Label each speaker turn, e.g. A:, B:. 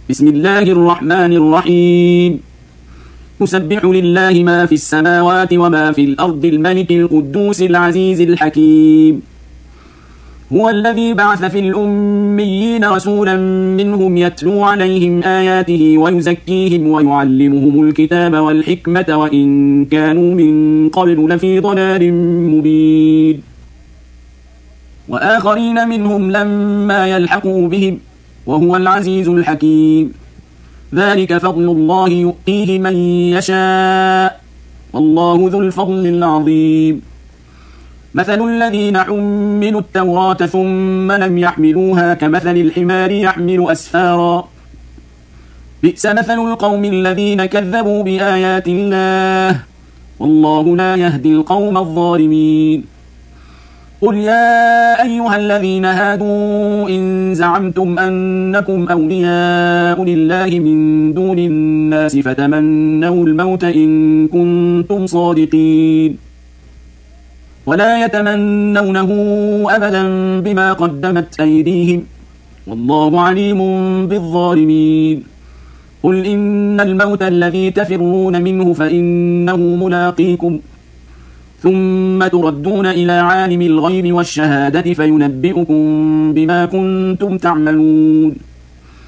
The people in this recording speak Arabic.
A: بسم الله الرحمن الرحيم يسبح لله ما في السماوات وما في الأرض الملك القدوس العزيز الحكيم هو الذي بعث في الأميين رسولا منهم يتلو عليهم آياته ويزكيهم ويعلمهم الكتاب والحكمة وإن كانوا من قبل لفي ضلال مبين وآخرين منهم لما يلحقوا بهم وهو العزيز الحكيم ذلك فضل الله يؤتيه من يشاء والله ذو الفضل العظيم مثل الذين حملوا التوراة ثم لم يحملوها كمثل الحمار يحمل أسفارا بئس مثل القوم الذين كذبوا بآيات الله والله لا يهدي القوم الظالمين قل يا أيها الذين هادوا إن زعمتم أنكم أولياء لله من دون الناس فتمنوا الموت إن كنتم صادقين ولا يتمنونه أبدا بما قدمت أيديهم والله عليم بالظالمين قل إن الموت الذي تفرون منه فإنه ملاقيكم ثم تردون إلى عالم الغيب والشهادة فينبئكم بما كنتم تعملون